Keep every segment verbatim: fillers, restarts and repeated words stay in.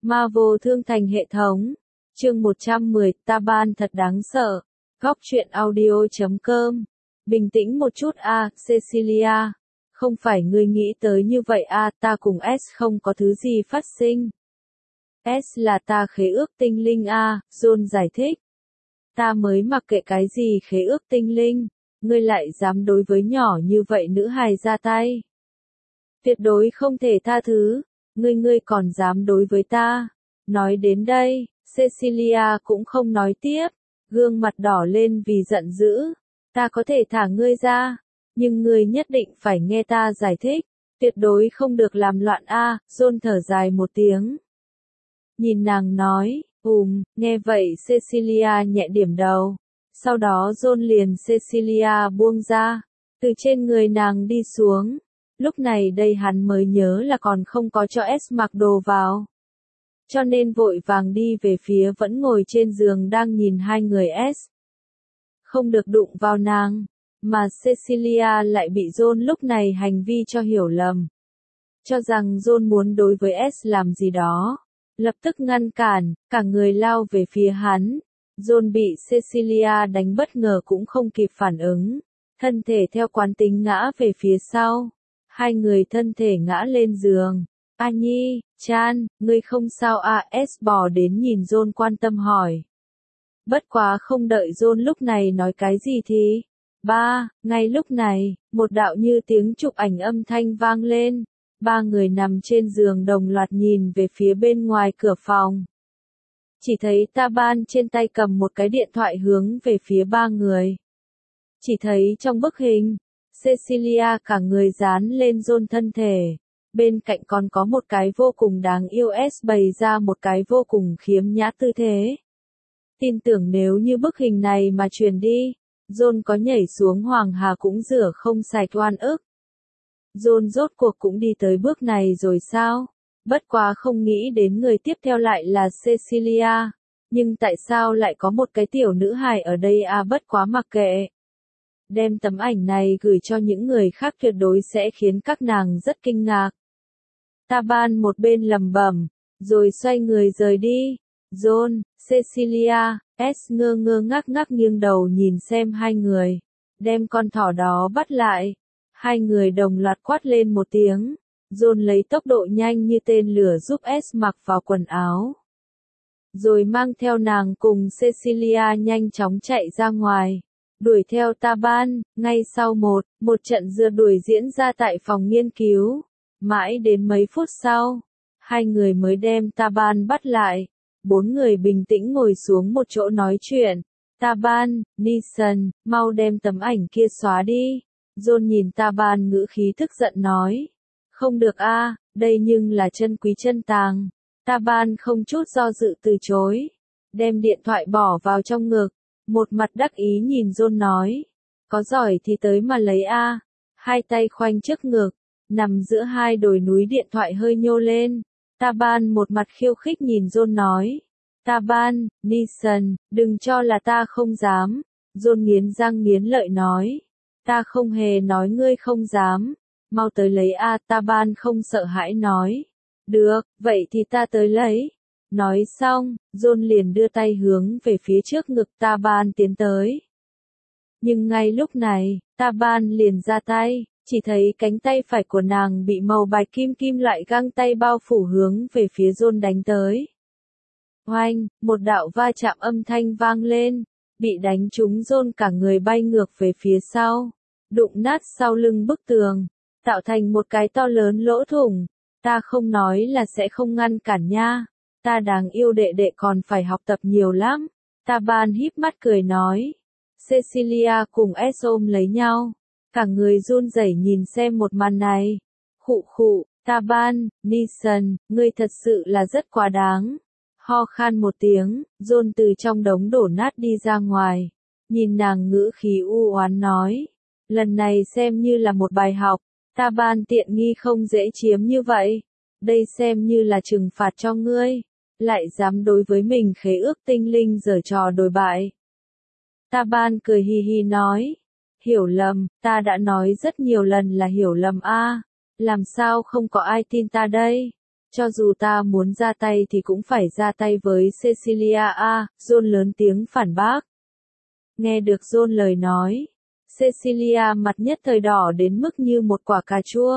Marvel Thương Thành hệ thống. Chương một trăm mười, Taban thật đáng sợ. Góc truyện audio chấm com. Bình tĩnh một chút a, à, Cecilia. Không phải ngươi nghĩ tới như vậy a, à, ta cùng S không có thứ gì phát sinh. S là ta khế ước tinh linh a, à, John giải thích. Ta mới mặc kệ cái gì khế ước tinh linh, ngươi lại dám đối với nhỏ như vậy nữ hài ra tay. Tuyệt đối không thể tha thứ, ngươi ngươi còn dám đối với ta. Nói đến đây, Cecilia cũng không nói tiếp, gương mặt đỏ lên vì giận dữ. Ta có thể thả ngươi ra, nhưng ngươi nhất định phải nghe ta giải thích, tuyệt đối không được làm loạn a. À, John thở dài một tiếng. Nhìn nàng nói, ùm, nghe vậy Cecilia nhẹ điểm đầu. Sau đó John liền Cecilia buông ra, từ trên người nàng đi xuống. Lúc này đây hắn mới nhớ là còn không có cho S mặc đồ vào. Cho nên vội vàng đi về phía vẫn ngồi trên giường đang nhìn hai người S. Không được đụng vào nàng, mà Cecilia lại bị John lúc này hành vi cho hiểu lầm. Cho rằng John muốn đối với S làm gì đó. Lập tức ngăn cản, cả người lao về phía hắn. John bị Cecilia đánh bất ngờ cũng không kịp phản ứng. Thân thể theo quán tính ngã về phía sau. Hai người thân thể ngã lên giường. A Nhi, Chan, ngươi không sao à? S bò đến nhìn John quan tâm hỏi. Bất quá không đợi John lúc này nói cái gì thì. Ba, ngay lúc này, một đạo như tiếng chụp ảnh âm thanh vang lên. Ba người nằm trên giường đồng loạt nhìn về phía bên ngoài cửa phòng. Chỉ thấy Taban trên tay cầm một cái điện thoại hướng về phía ba người. Chỉ thấy trong bức hình, Cecilia cả người dán lên John thân thể. Bên cạnh còn có một cái vô cùng đáng yêu S bày ra một cái vô cùng khiếm nhã tư thế. Tin tưởng nếu như bức hình này mà truyền đi, John có nhảy xuống Hoàng Hà cũng rửa không sạch oan ức. John rốt cuộc cũng đi tới bước này rồi sao? Bất quá không nghĩ đến người tiếp theo lại là Cecilia. Nhưng tại sao lại có một cái tiểu nữ hài ở đây à? Bất quá mặc kệ. Đem tấm ảnh này gửi cho những người khác tuyệt đối sẽ khiến các nàng rất kinh ngạc. Taban một bên lẩm bẩm, rồi xoay người rời đi. John, Cecilia, S ngơ ngơ ngác ngác nghiêng đầu nhìn xem hai người. Đem con thỏ đó bắt lại. Hai người đồng loạt quát lên một tiếng. John lấy tốc độ nhanh như tên lửa giúp S mặc vào quần áo. Rồi mang theo nàng cùng Cecilia nhanh chóng chạy ra ngoài. Đuổi theo Taban, ngay sau một, một trận rượt đuổi diễn ra tại phòng nghiên cứu. Mãi đến mấy phút sau, hai người mới đem Taban bắt lại. Bốn người bình tĩnh ngồi xuống một chỗ nói chuyện. Taban, Nisan, mau đem tấm ảnh kia xóa đi. John nhìn Taban ngữ khí tức giận nói. Không được a, à, đây nhưng là chân quý chân tàng. Taban không chút do dự từ chối. Đem điện thoại bỏ vào trong ngực. Một mặt đắc ý nhìn John nói. Có giỏi thì tới mà lấy a. À. Hai tay khoanh trước ngực. Nằm giữa hai đồi núi điện thoại hơi nhô lên. Taban một mặt khiêu khích nhìn John nói. Taban, Nisan, đừng cho là ta không dám. John nghiến răng nghiến lợi nói. Ta không hề nói ngươi không dám. Mau tới lấy a. À, Taban không sợ hãi nói. Được, vậy thì ta tới lấy. Nói xong, John liền đưa tay hướng về phía trước ngực Taban tiến tới. Nhưng ngay lúc này, Taban liền ra tay, chỉ thấy cánh tay phải của nàng bị màu bạch kim kim loại găng tay bao phủ hướng về phía John đánh tới. Oanh, một đạo va chạm âm thanh vang lên, bị đánh trúng John cả người bay ngược về phía sau, đụng nát sau lưng bức tường, tạo thành một cái to lớn lỗ thủng. Ta không nói là sẽ không ngăn cản nha. Ta đáng yêu đệ đệ còn phải học tập nhiều lắm. Taban híp mắt cười nói. Cecilia cùng S ôm lấy nhau. Cả người run rẩy nhìn xem một màn này. Khụ khụ, Taban, Nisan, ngươi thật sự là rất quá đáng. Ho khan một tiếng, John từ trong đống đổ nát đi ra ngoài. Nhìn nàng ngữ khí u oán nói. Lần này xem như là một bài học. Taban tiện nghi không dễ chiếm như vậy. Đây xem như là trừng phạt cho ngươi. Lại dám đối với mình khế ước tinh linh giở trò đồi bại. Taban cười hi hi nói. Hiểu lầm, ta đã nói rất nhiều lần là hiểu lầm a. À, làm sao không có ai tin ta đây? Cho dù ta muốn ra tay thì cũng phải ra tay với Cecilia à, John lớn tiếng phản bác. Nghe được John lời nói, Cecilia mặt nhất thời đỏ đến mức như một quả cà chua.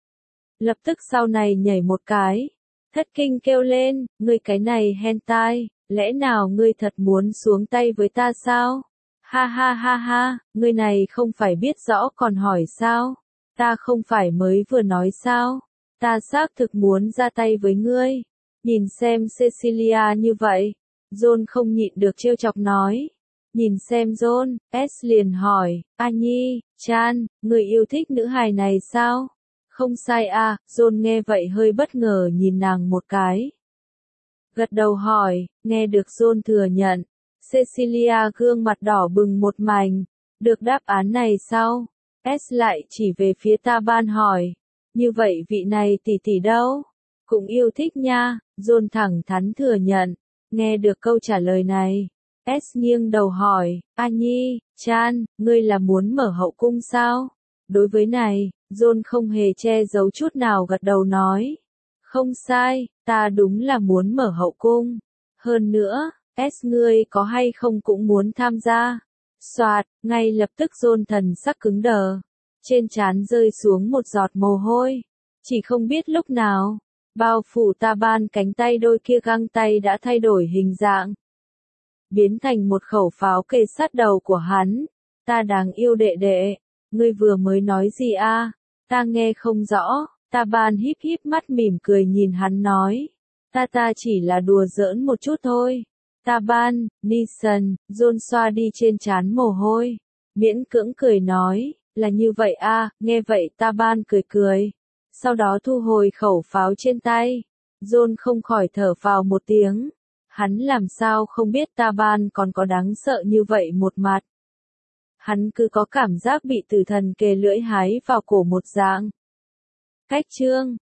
Lập tức sau này nhảy một cái, thất kinh kêu lên, ngươi cái này hentai, lẽ nào ngươi thật muốn xuống tay với ta sao? Ha ha ha ha, ngươi này không phải biết rõ còn hỏi sao? Ta không phải mới vừa nói sao? Ta xác thực muốn ra tay với ngươi. Nhìn xem Cecilia như vậy, John không nhịn được trêu chọc nói. Nhìn xem John, S liền hỏi, A Nhi, Chan, người yêu thích nữ hài này sao? Không sai à, John nghe vậy hơi bất ngờ nhìn nàng một cái. Gật đầu hỏi, nghe được John thừa nhận. Cecilia gương mặt đỏ bừng một mảnh. Được đáp án này sao? S lại chỉ về phía Taban hỏi. Như vậy vị này tỷ tỷ đâu? Cũng yêu thích nha, John thẳng thắn thừa nhận. Nghe được câu trả lời này, S nghiêng đầu hỏi, A Nhi, Chan, ngươi là muốn mở hậu cung sao? Đối với này, John không hề che giấu chút nào gật đầu nói. Không sai, ta đúng là muốn mở hậu cung. Hơn nữa, S ngươi có hay không cũng muốn tham gia. Soạt, ngay lập tức John thần sắc cứng đờ. Trên trán rơi xuống một giọt mồ hôi. Chỉ không biết lúc nào, bao phủ Taban cánh tay đôi kia găng tay đã thay đổi hình dạng. Biến thành một khẩu pháo kề sát đầu của hắn. Ta đáng yêu đệ đệ, ngươi vừa mới nói gì a? Ta nghe không rõ. Taban híp híp mắt mỉm cười nhìn hắn nói. Ta ta chỉ là đùa giỡn một chút thôi. Taban, Nisan, John xoa đi trên trán mồ hôi. Miễn cưỡng cười nói, là như vậy a, nghe vậy Taban cười cười. Sau đó thu hồi khẩu pháo trên tay. John không khỏi thở phào một tiếng. Hắn làm sao không biết Taban còn có đáng sợ như vậy một mặt. Hắn cứ có cảm giác bị tử thần kề lưỡi hái vào cổ một dạng. Cách chương